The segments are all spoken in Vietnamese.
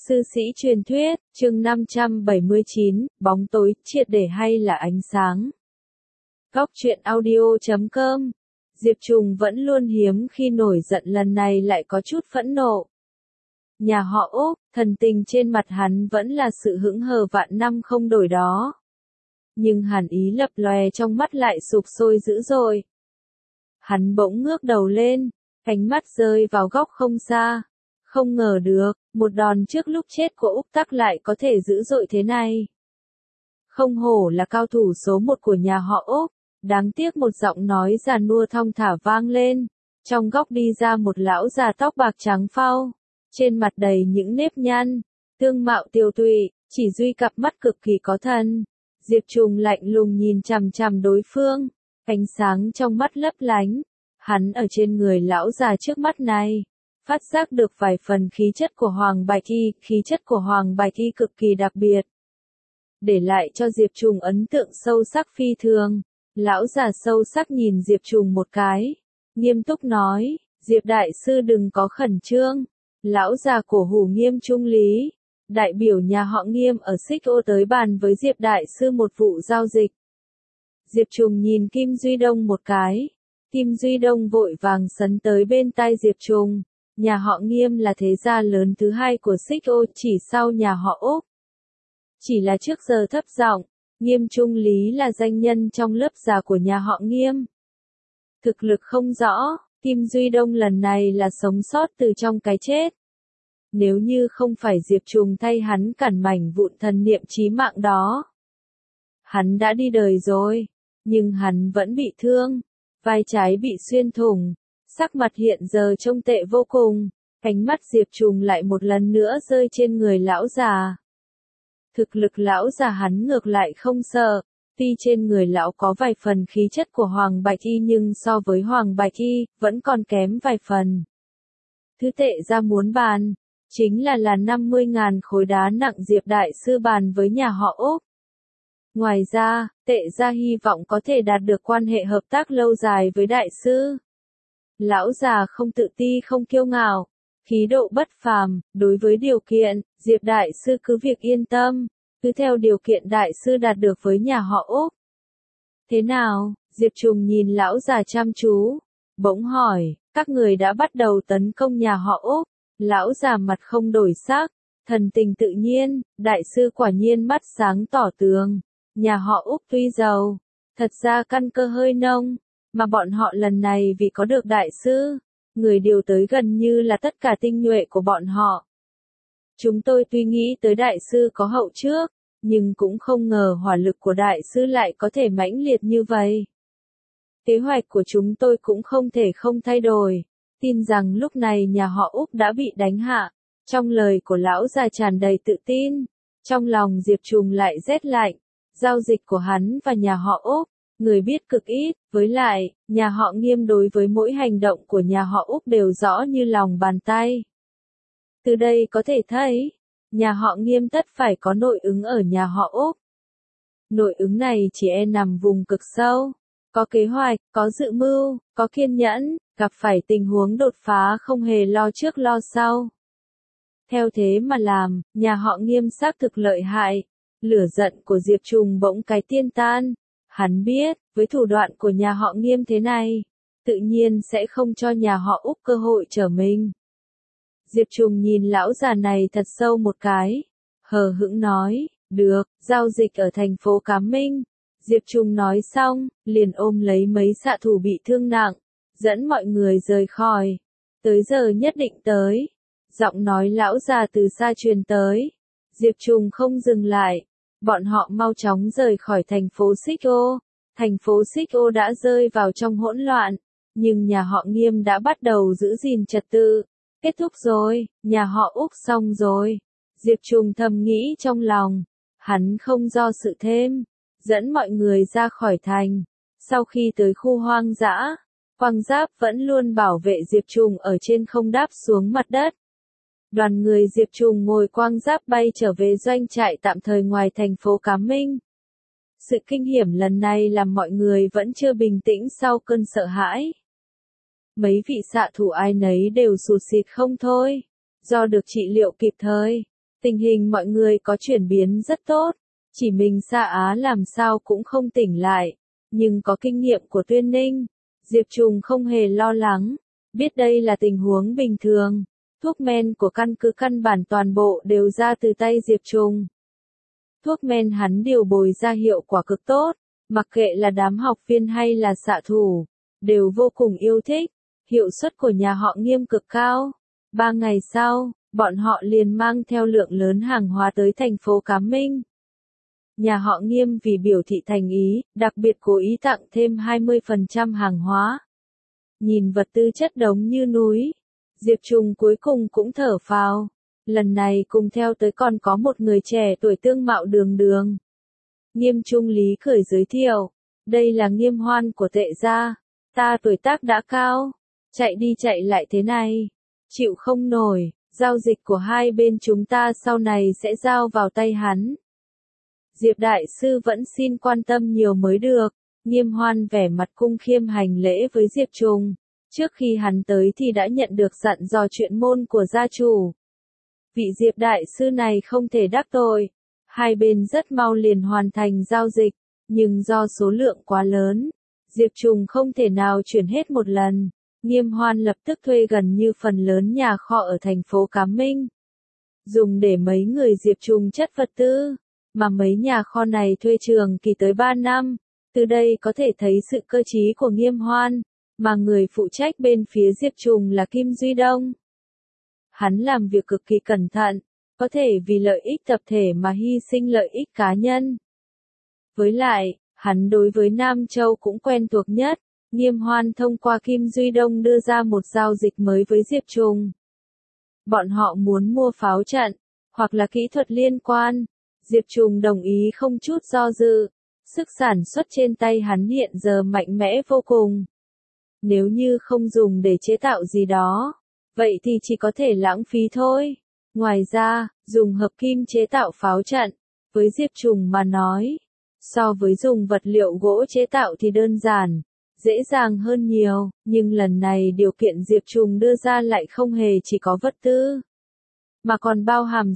Sư sĩ truyền thuyết, chương 579, bóng tối, triệt để hay là ánh sáng. Góc truyện audio.com. Diệp Trùng vẫn luôn hiếm khi nổi giận, lần này lại có chút phẫn nộ. Nhà họ Úc, thần tình trên mặt hắn vẫn là sự hững hờ vạn năm không đổi đó. Nhưng hàn ý lập lòe trong mắt lại sục sôi dữ dội. Hắn bỗng ngước đầu lên, ánh mắt rơi vào góc không xa. Không ngờ được, một đòn trước lúc chết của Úc Tắc lại có thể dữ dội thế này. Không hổ là cao thủ số một của nhà họ Úc, đáng tiếc một giọng nói già nua thong thả vang lên. Trong góc đi ra một lão già tóc bạc trắng phau, trên mặt đầy những nếp nhăn, tương mạo tiều tụy, chỉ duy cặp mắt cực kỳ có thần. Diệp Trùng lạnh lùng nhìn chằm chằm đối phương, ánh sáng trong mắt lấp lánh. Hắn ở trên người lão già trước mắt này phát giác được vài phần khí chất của Hoàng Bạch Y, khí chất của Hoàng Bạch Y cực kỳ đặc biệt, để lại cho Diệp Trùng ấn tượng sâu sắc phi thường. Lão già sâu sắc nhìn Diệp Trùng một cái, nghiêm túc nói, Diệp đại sư đừng có khẩn trương. Lão già cổ hủ Nghiêm Trung Lý, đại biểu nhà họ Nghiêm ở Xích Ô tới bàn với Diệp đại sư một vụ giao dịch. Diệp Trùng nhìn Kim Duy Đông một cái, Kim Duy Đông vội vàng sấn tới bên tai Diệp Trùng. Nhà họ Nghiêm là thế gia lớn thứ hai của Xích Ô, chỉ sau nhà họ Úc. Chỉ là trước giờ thấp giọng, Nghiêm Trung Lý là danh nhân trong lớp già của nhà họ Nghiêm. Thực lực không rõ, Kim Duy Đông lần này là sống sót từ trong cái chết. Nếu như không phải Diệp Trùng thay hắn cản mảnh vụn thần niệm chí mạng đó, hắn đã đi đời rồi, nhưng hắn vẫn bị thương, vai trái bị xuyên thủng. Sắc mặt hiện giờ trông tệ vô cùng, ánh mắt Diệp Trùng lại một lần nữa rơi trên người lão già. Thực lực lão già hắn ngược lại không sợ, tuy trên người lão có vài phần khí chất của Hoàng Bạch Y nhưng so với Hoàng Bạch Y, vẫn còn kém vài phần. Thứ tệ ra muốn bàn, chính là 50.000 khối đá nặng Diệp đại sư bàn với nhà họ Úc. Ngoài ra, tệ ra hy vọng có thể đạt được quan hệ hợp tác lâu dài với đại sư. Lão già không tự ti không kiêu ngạo, khí độ bất phàm, đối với điều kiện, Diệp đại sư cứ việc yên tâm, cứ theo điều kiện đại sư đạt được với nhà họ Úc. Thế nào? Diệp Trùng nhìn lão già chăm chú, bỗng hỏi, các người đã bắt đầu tấn công nhà họ Úc. Lão già mặt không đổi sắc, thần tình tự nhiên, đại sư quả nhiên mắt sáng tỏ tường. Nhà họ Úc tuy giàu, thật ra căn cơ hơi nông. Mà bọn họ lần này vì có được đại sư, người điều tới gần như là tất cả tinh nhuệ của bọn họ. Chúng tôi tuy nghĩ tới đại sư có hậu trước, nhưng cũng không ngờ hỏa lực của đại sư lại có thể mãnh liệt như vậy. Kế hoạch của chúng tôi cũng không thể không thay đổi, tin rằng lúc này nhà họ Úc đã bị đánh hạ. Trong lời của lão già tràn đầy tự tin, trong lòng Diệp Trùng lại rét lạnh. Giao dịch của hắn và nhà họ Úc, người biết cực ít, với lại, nhà họ Nghiêm đối với mỗi hành động của nhà họ Úc đều rõ như lòng bàn tay. Từ đây có thể thấy, nhà họ Nghiêm tất phải có nội ứng ở nhà họ Úc. Nội ứng này chỉ nằm vùng cực sâu, có kế hoạch, có dự mưu, có kiên nhẫn, gặp phải tình huống đột phá không hề lo trước lo sau. Theo thế mà làm, nhà họ Nghiêm xác thực lợi hại. Lửa giận của Diệp Trùng bỗng cái tiên tan. Hắn biết, với thủ đoạn của nhà họ Nghiêm thế này, tự nhiên sẽ không cho nhà họ Úc cơ hội trở mình. Diệp Trùng nhìn lão già này thật sâu một cái, hờ hững nói, được, giao dịch ở thành phố Cám Minh. Diệp Trùng nói xong, liền ôm lấy mấy xạ thủ bị thương nặng, dẫn mọi người rời khỏi. Tới giờ nhất định tới. Giọng nói lão già từ xa truyền tới. Diệp Trùng không dừng lại. Bọn họ mau chóng rời khỏi thành phố Xích Ô. Thành phố Xích Ô đã rơi vào trong hỗn loạn, nhưng nhà họ Nghiêm đã bắt đầu giữ gìn trật tự. Kết thúc rồi, nhà họ Úc xong rồi. Diệp Trùng thầm nghĩ trong lòng. Hắn không do sự thêm, dẫn mọi người ra khỏi thành. Sau khi tới khu hoang dã, Quang Giáp vẫn luôn bảo vệ Diệp Trùng ở trên không đáp xuống mặt đất. Đoàn người Diệp Trùng ngồi Quang Giáp bay trở về doanh trại tạm thời ngoài thành phố Cám Minh. Sự kinh hiểm lần này làm mọi người vẫn chưa bình tĩnh sau cơn sợ hãi. Mấy vị xạ thủ ai nấy đều sụt sịt không thôi, do được trị liệu kịp thời, Tình hình mọi người có chuyển biến rất tốt, chỉ mình Sa Á làm sao cũng không tỉnh lại, nhưng có kinh nghiệm của Tuyên Ninh, Diệp Trùng không hề lo lắng, biết đây là tình huống bình thường. Thuốc men của căn cứ căn bản toàn bộ đều ra từ tay Diệp Trùng. Thuốc men hắn điều bồi ra hiệu quả cực tốt, mặc kệ là đám học viên hay là xạ thủ, đều vô cùng yêu thích, hiệu suất của nhà họ Nghiêm cực cao. 3 ngày sau, bọn họ liền mang theo lượng lớn hàng hóa tới thành phố Cám Minh. Nhà họ Nghiêm vì biểu thị thành ý, đặc biệt cố ý tặng thêm 20% hàng hóa. Nhìn vật tư chất đống như núi, Diệp Trùng cuối cùng cũng thở phào. Lần này cùng theo tới còn có một người trẻ tuổi tương mạo đường đường. Nghiêm Trung Lý cười giới thiệu, đây là Nghiêm Hoan của Tệ gia, ta tuổi tác đã cao, chạy đi chạy lại thế này, chịu không nổi, giao dịch của hai bên chúng ta sau này sẽ giao vào tay hắn. Diệp Đại Sư vẫn xin quan tâm nhiều mới được, Nghiêm Hoan vẻ mặt cung khiêm hành lễ với Diệp Trùng. Trước khi hắn tới thì đã nhận được dặn dò chuyện môn của gia chủ. Vị Diệp Đại Sư này không thể đắc tội. Hai bên rất mau liền hoàn thành giao dịch, nhưng do số lượng quá lớn, Diệp Trùng không thể nào chuyển hết một lần. Nghiêm Hoan lập tức thuê gần như phần lớn nhà kho ở thành phố Cám Minh, dùng để mấy người Diệp Trùng chất vật tư, mà mấy nhà kho này thuê trường kỳ tới 3 năm. Từ đây có thể thấy sự cơ trí của Nghiêm Hoan, mà người phụ trách bên phía Diệp Trùng là Kim Duy Đông. Hắn làm việc cực kỳ cẩn thận, có thể vì lợi ích tập thể mà hy sinh lợi ích cá nhân. Với lại, hắn đối với Nam Châu cũng quen thuộc nhất, Nghiêm Hoan thông qua Kim Duy Đông đưa ra một giao dịch mới với Diệp Trùng. Bọn họ muốn mua pháo trận, hoặc là kỹ thuật liên quan. Diệp Trùng đồng ý không chút do dự, sức sản xuất trên tay hắn hiện giờ mạnh mẽ vô cùng. Nếu như không dùng để chế tạo gì đó, vậy thì chỉ có thể lãng phí thôi. Ngoài ra, dùng hợp kim chế tạo pháo trận, với Diệp Trùng mà nói, so với dùng vật liệu gỗ chế tạo thì đơn giản, dễ dàng hơn nhiều, nhưng lần này điều kiện Diệp Trùng đưa ra lại không hề chỉ có vật tư, mà còn bao hàm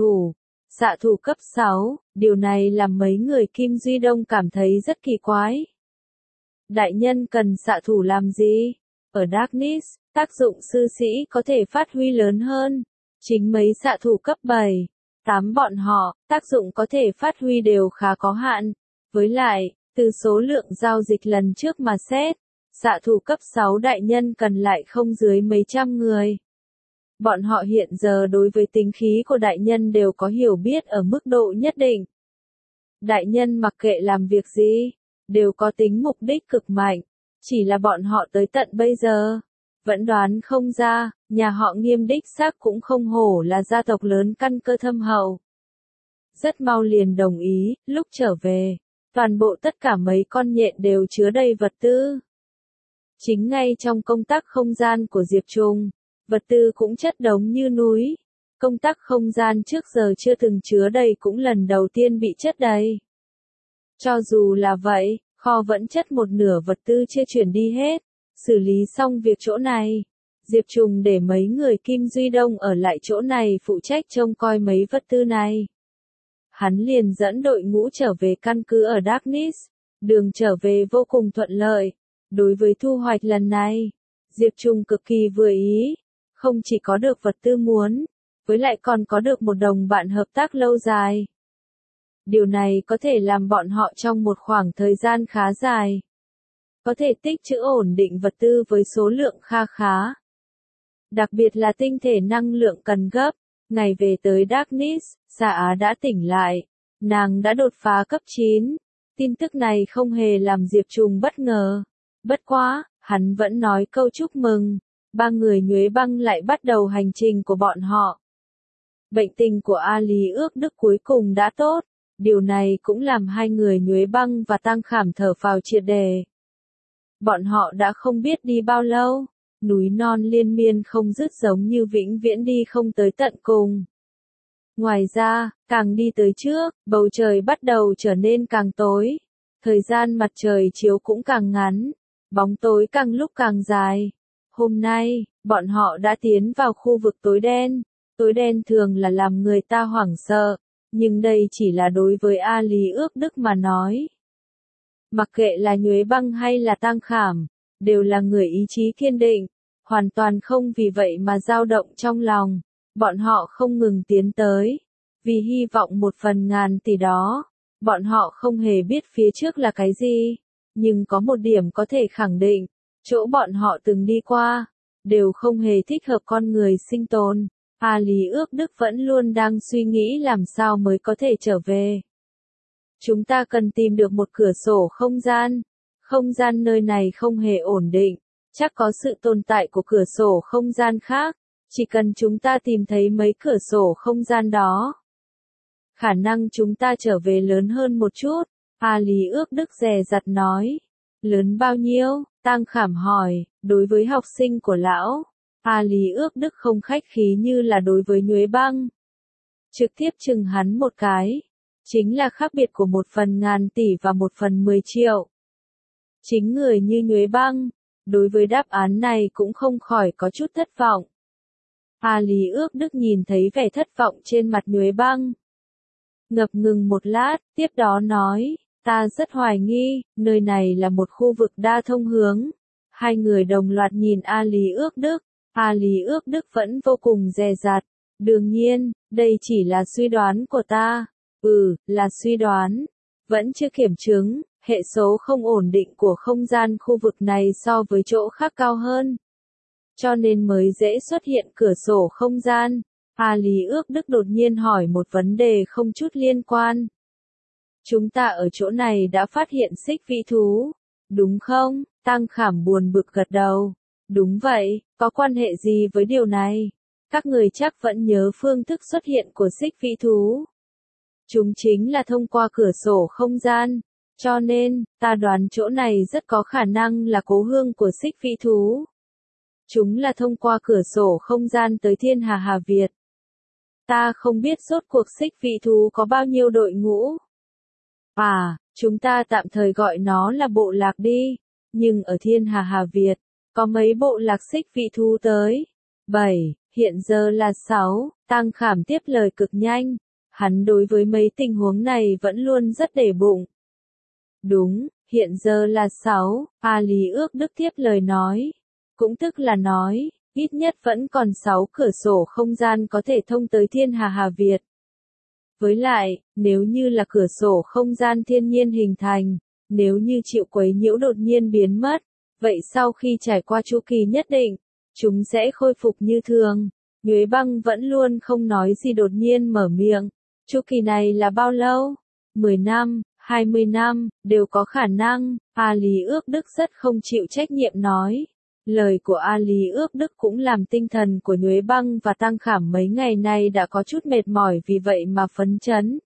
xạ thủ cấp 6, điều này làm mấy người Kim Duy Đông cảm thấy rất kỳ quái. Đại nhân cần xạ thủ làm gì? Ở Darkness, tác dụng sư sĩ có thể phát huy lớn hơn. Chính mấy xạ thủ cấp 7, 8 bọn họ, tác dụng có thể phát huy đều khá có hạn. Với lại, từ số lượng giao dịch lần trước mà xét, xạ thủ cấp 6 đại nhân cần lại không dưới mấy trăm người. Bọn họ hiện giờ đối với tính khí của đại nhân đều có hiểu biết ở mức độ nhất định. Đại nhân mặc kệ làm việc gì, đều có tính mục đích cực mạnh, chỉ là bọn họ tới tận bây giờ, vẫn đoán không ra, nhà họ Nghiêm đích xác cũng không hổ là gia tộc lớn căn cơ thâm hậu. Rất mau liền đồng ý, lúc trở về, toàn bộ tất cả mấy con nhện đều chứa đầy vật tư. Chính ngay trong công tác không gian của Diệp Trùng, vật tư cũng chất đống như núi. Công tác không gian trước giờ chưa từng chứa đầy cũng lần đầu tiên bị chất đầy. Cho dù là vậy, kho vẫn chất một nửa vật tư chưa chuyển đi hết. Xử lý xong việc chỗ này, Diệp Trùng để mấy người Kim Duy Đông ở lại chỗ này phụ trách trông coi mấy vật tư này. Hắn liền dẫn đội ngũ trở về căn cứ ở Darkness, đường trở về vô cùng thuận lợi. Đối với thu hoạch lần này, Diệp Trùng cực kỳ vừa ý, không chỉ có được vật tư muốn, với lại còn có được một đồng bạn hợp tác lâu dài. Điều này có thể làm bọn họ trong một khoảng thời gian khá dài, có thể tích trữ ổn định vật tư với số lượng kha khá. Đặc biệt là tinh thể năng lượng cần gấp. Ngày về tới Darkness, Sa Á đã tỉnh lại. Nàng đã đột phá cấp 9. Tin tức này không hề làm Diệp Trùng bất ngờ. Bất quá, hắn vẫn nói câu chúc mừng. 3 người Nhuế Băng lại bắt đầu hành trình của bọn họ. Bệnh tình của A Lý Ước Đức cuối cùng đã tốt. Điều này cũng làm 2 người Nhuế Băng và Tăng Khảm thở phào triệt để. Bọn họ đã không biết đi bao lâu. Núi non liên miên không dứt giống như vĩnh viễn đi không tới tận cùng. Ngoài ra, càng đi tới trước, bầu trời bắt đầu trở nên càng tối. Thời gian mặt trời chiếu cũng càng ngắn. Bóng tối càng lúc càng dài. Hôm nay, bọn họ đã tiến vào khu vực tối đen. Tối đen thường là làm người ta hoảng sợ, nhưng đây chỉ là đối với A Lý Ước Đức mà nói. Mặc kệ là Nhuế Băng hay là Tang Khảm, đều là người ý chí kiên định, hoàn toàn không vì vậy mà dao động trong lòng. Bọn họ không ngừng tiến tới, vì hy vọng một phần ngàn tỷ đó. Bọn họ không hề biết phía trước là cái gì, nhưng có một điểm có thể khẳng định, chỗ bọn họ từng đi qua, đều không hề thích hợp con người sinh tồn. A Lý Ước Đức vẫn luôn đang suy nghĩ làm sao mới có thể trở về. Chúng ta cần tìm được một cửa sổ không gian. Không gian nơi này không hề ổn định, chắc có sự tồn tại của cửa sổ không gian khác. Chỉ cần chúng ta tìm thấy mấy cửa sổ không gian đó, khả năng chúng ta trở về lớn hơn một chút. A Lý Ước Đức dè dặt nói. Lớn bao nhiêu? Tang Khảm hỏi. Đối với học sinh của lão, A Lý Ước Đức không khách khí như là đối với Nhuế Băng. Trực tiếp chừng hắn một cái. Chính là khác biệt của 1/1000 tỷ và 1/10 triệu. Chính người như Nhuế Băng, đối với đáp án này cũng không khỏi có chút thất vọng. A Lý Ước Đức nhìn thấy vẻ thất vọng trên mặt Nhuế Băng. Ngập ngừng một lát, tiếp đó nói, ta rất hoài nghi, nơi này là một khu vực đa thông hướng. Hai người đồng loạt nhìn A Lý Ước Đức. A Lý Ước Đức vẫn vô cùng dè dặt. Đương nhiên, đây chỉ là suy đoán của ta. Là suy đoán. Vẫn chưa kiểm chứng, hệ số không ổn định của không gian khu vực này so với chỗ khác cao hơn. Cho nên mới dễ xuất hiện cửa sổ không gian. A Lý Ước Đức đột nhiên hỏi một vấn đề không chút liên quan. Chúng ta ở chỗ này đã phát hiện xích vĩ thú, đúng không? Tang Khảm buồn bực gật đầu. Đúng vậy, có quan hệ gì với điều này? Các người chắc vẫn nhớ phương thức xuất hiện của xích vĩ thú. Chúng chính là thông qua cửa sổ không gian, cho nên, ta đoán chỗ này rất có khả năng là cố hương của xích vĩ thú. Chúng là thông qua cửa sổ không gian tới Thiên Hà Việt. Ta không biết rốt cuộc xích vĩ thú có bao nhiêu đội ngũ. Chúng ta tạm thời gọi nó là bộ lạc đi. Nhưng ở Thiên Hà Việt, có mấy bộ lạc xích vĩ thú tới? 7, hiện giờ là 6, Tang Khảm tiếp lời cực nhanh. Hắn đối với mấy tình huống này vẫn luôn rất để bụng. Đúng, hiện giờ là 6, A Lý Ước Đức tiếp lời nói. Cũng tức là nói, ít nhất vẫn còn 6 cửa sổ không gian có thể thông tới Thiên Hà Việt. Với lại, nếu như là cửa sổ không gian thiên nhiên hình thành, nếu như chịu quấy nhiễu đột nhiên biến mất, vậy sau khi trải qua chu kỳ nhất định, chúng sẽ khôi phục như thường. Nhuế Băng vẫn luôn không nói gì đột nhiên mở miệng. Chu kỳ này là bao lâu? 10 năm, 20 năm, đều có khả năng. A Lý Ước Đức rất không chịu trách nhiệm nói. Lời của A Lý Ước Đức cũng làm tinh thần của Nhuế Băng và Tang Khảm mấy ngày nay đã có chút mệt mỏi vì vậy mà phấn chấn.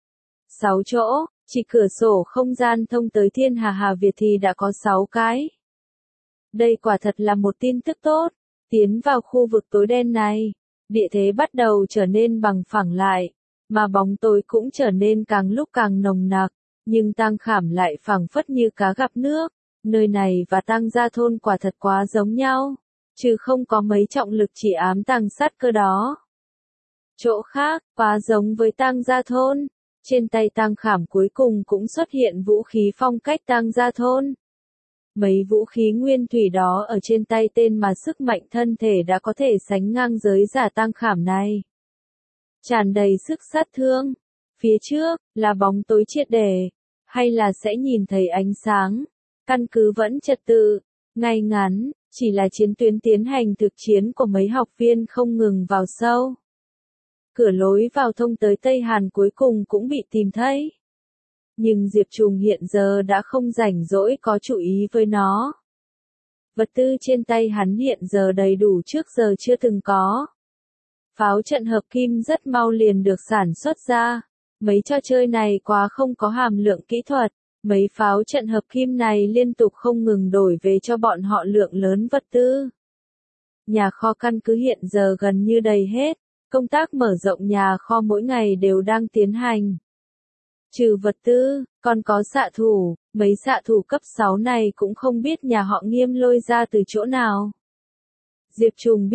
6 chỗ, chỉ cửa sổ không gian thông tới Thiên Hà Việt thì đã có 6 cái. Đây quả thật là một tin tức tốt. Tiến vào khu vực tối đen này, địa thế bắt đầu trở nên bằng phẳng lại, mà bóng tối cũng trở nên càng lúc càng nồng nặc, nhưng Tang Khảm lại phảng phất như cá gặp nước. Nơi này và Tang Gia Thôn quả thật quá giống nhau, chứ không có mấy trọng lực chỉ ám tàng sát cơ đó. Chỗ khác, quá giống với Tang Gia Thôn. Trên tay Tang Khảm cuối cùng cũng xuất hiện vũ khí phong cách Tang Gia Thôn. Mấy vũ khí nguyên thủy đó ở trên tay tên mà sức mạnh thân thể đã có thể sánh ngang giới giả Tang Khảm này. Tràn đầy sức sát thương. Phía trước, là bóng tối triệt để, hay là sẽ nhìn thấy ánh sáng. Căn cứ vẫn trật tự, ngay ngắn, chỉ là chiến tuyến tiến hành thực chiến của mấy học viên không ngừng vào sâu. Cửa lối vào thông tới Tây Hàn cuối cùng cũng bị tìm thấy. Nhưng Diệp Trùng hiện giờ đã không rảnh rỗi có chú ý với nó. Vật tư trên tay hắn hiện giờ đầy đủ trước giờ chưa từng có. Pháo trận hợp kim rất mau liền được sản xuất ra. Mấy trò chơi này quá không có hàm lượng kỹ thuật. Mấy pháo trận hợp kim này liên tục không ngừng đổi về cho bọn họ lượng lớn vật tư. Nhà kho căn cứ hiện giờ gần như đầy hết. Công tác mở rộng nhà kho mỗi ngày đều đang tiến hành. Trừ vật tư, còn có xạ thủ, mấy xạ thủ cấp 6 này cũng không biết nhà họ Nghiêm lôi ra từ chỗ nào. Diệp Trùng biết,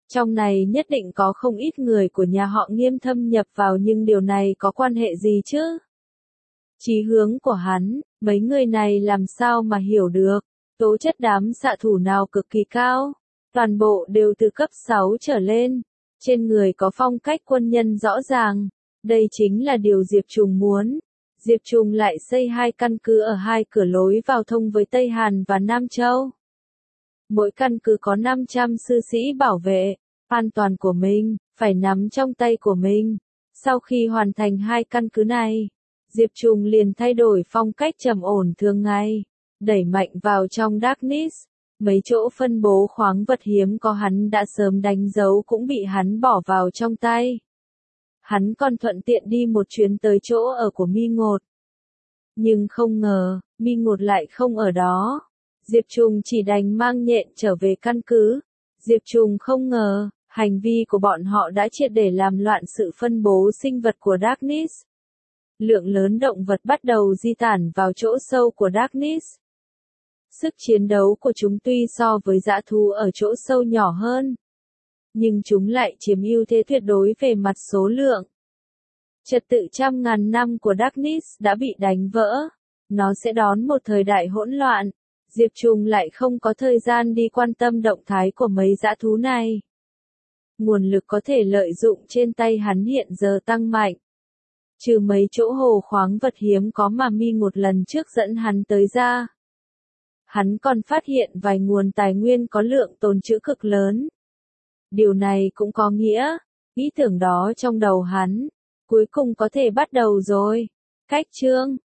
Trong này nhất định có không ít người của nhà họ Nghiêm thâm nhập vào, nhưng điều này có quan hệ gì chứ? Chí hướng của hắn, mấy người này làm sao mà hiểu được? Tố chất đám xạ thủ nào cực kỳ cao, toàn bộ đều từ cấp 6 trở lên, trên người có phong cách quân nhân rõ ràng. Đây chính là điều Diệp Trùng muốn. Diệp Trùng lại xây 2 căn cứ ở 2 cửa lối vào thông với Tây Hàn và Nam Châu. Mỗi căn cứ có 500 sư sĩ bảo vệ, an toàn của mình phải nắm trong tay của mình. Sau khi hoàn thành 2 căn cứ này, Diệp Trùng liền thay đổi phong cách trầm ổn thường ngày, đẩy mạnh vào trong Darkness. Mấy chỗ phân bố khoáng vật hiếm có hắn đã sớm đánh dấu cũng bị hắn bỏ vào trong tay. Hắn còn thuận tiện đi một chuyến tới chỗ ở của Mi Ngột. Nhưng không ngờ, Mi Ngột lại không ở đó. Diệp Trùng chỉ đành mang nhện trở về căn cứ. Diệp Trùng không ngờ, hành vi của bọn họ đã triệt để làm loạn sự phân bố sinh vật của Darkness. Lượng lớn động vật bắt đầu di tản vào chỗ sâu của Darkness. Sức chiến đấu của chúng tuy so với dã thú ở chỗ sâu nhỏ hơn, nhưng chúng lại chiếm ưu thế tuyệt đối về mặt số lượng. Trật tự trăm ngàn năm của Darkness đã bị đánh vỡ. Nó sẽ đón một thời đại hỗn loạn. Diệp Trùng lại không có thời gian đi quan tâm động thái của mấy dã thú này. Nguồn lực có thể lợi dụng trên tay hắn hiện giờ tăng mạnh. Trừ mấy chỗ hồ khoáng vật hiếm có mà Mi một lần trước dẫn hắn tới ra. Hắn còn phát hiện vài nguồn tài nguyên có lượng tồn trữ cực lớn. Điều này cũng có nghĩa, ý tưởng đó trong đầu hắn, cuối cùng có thể bắt đầu rồi. Cách chương